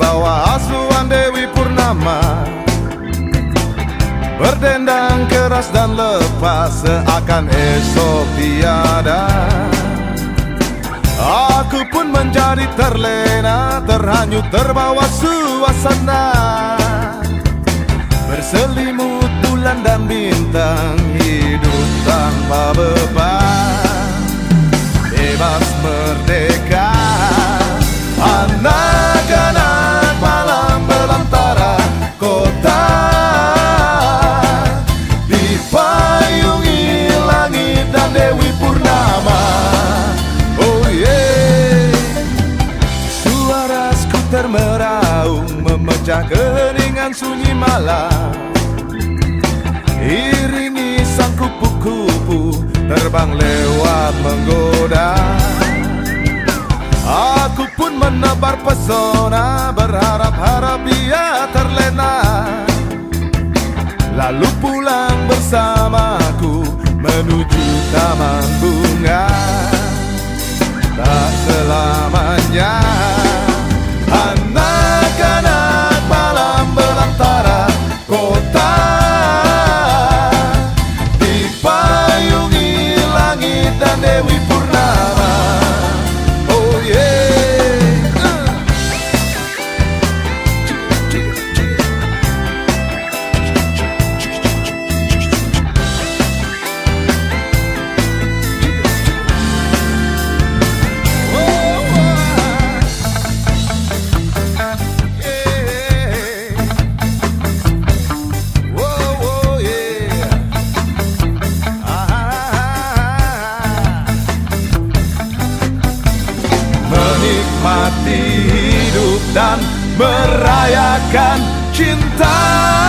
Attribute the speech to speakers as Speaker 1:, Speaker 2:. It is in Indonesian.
Speaker 1: bawah asuhan Dewi Purnama, berdendang keras dan lepas seakan esok tiada. Aku pun menjadi terlena, terhanyut terbawa suasana, berselimut bulan dan bintang, hidup tanpa beban, bebas merdeka. Anak-anak malam belantara kota, dipayungi langit dan Dewi Purnama. Oh yeah, suara skuter meraung memecah keheningan sunyi malam, iringi sang kupu-kupu terbang lewat menggoda. Aku pun menebar pesona, berharap-harap ia terlena, lalu pulang bersamaku menuju taman bunga. Tak selamanya anak-anak malam belantara kota, dipayungi langit dan Dewi Purnama. Oh yeah, menikmati hidup dan merayakan cinta.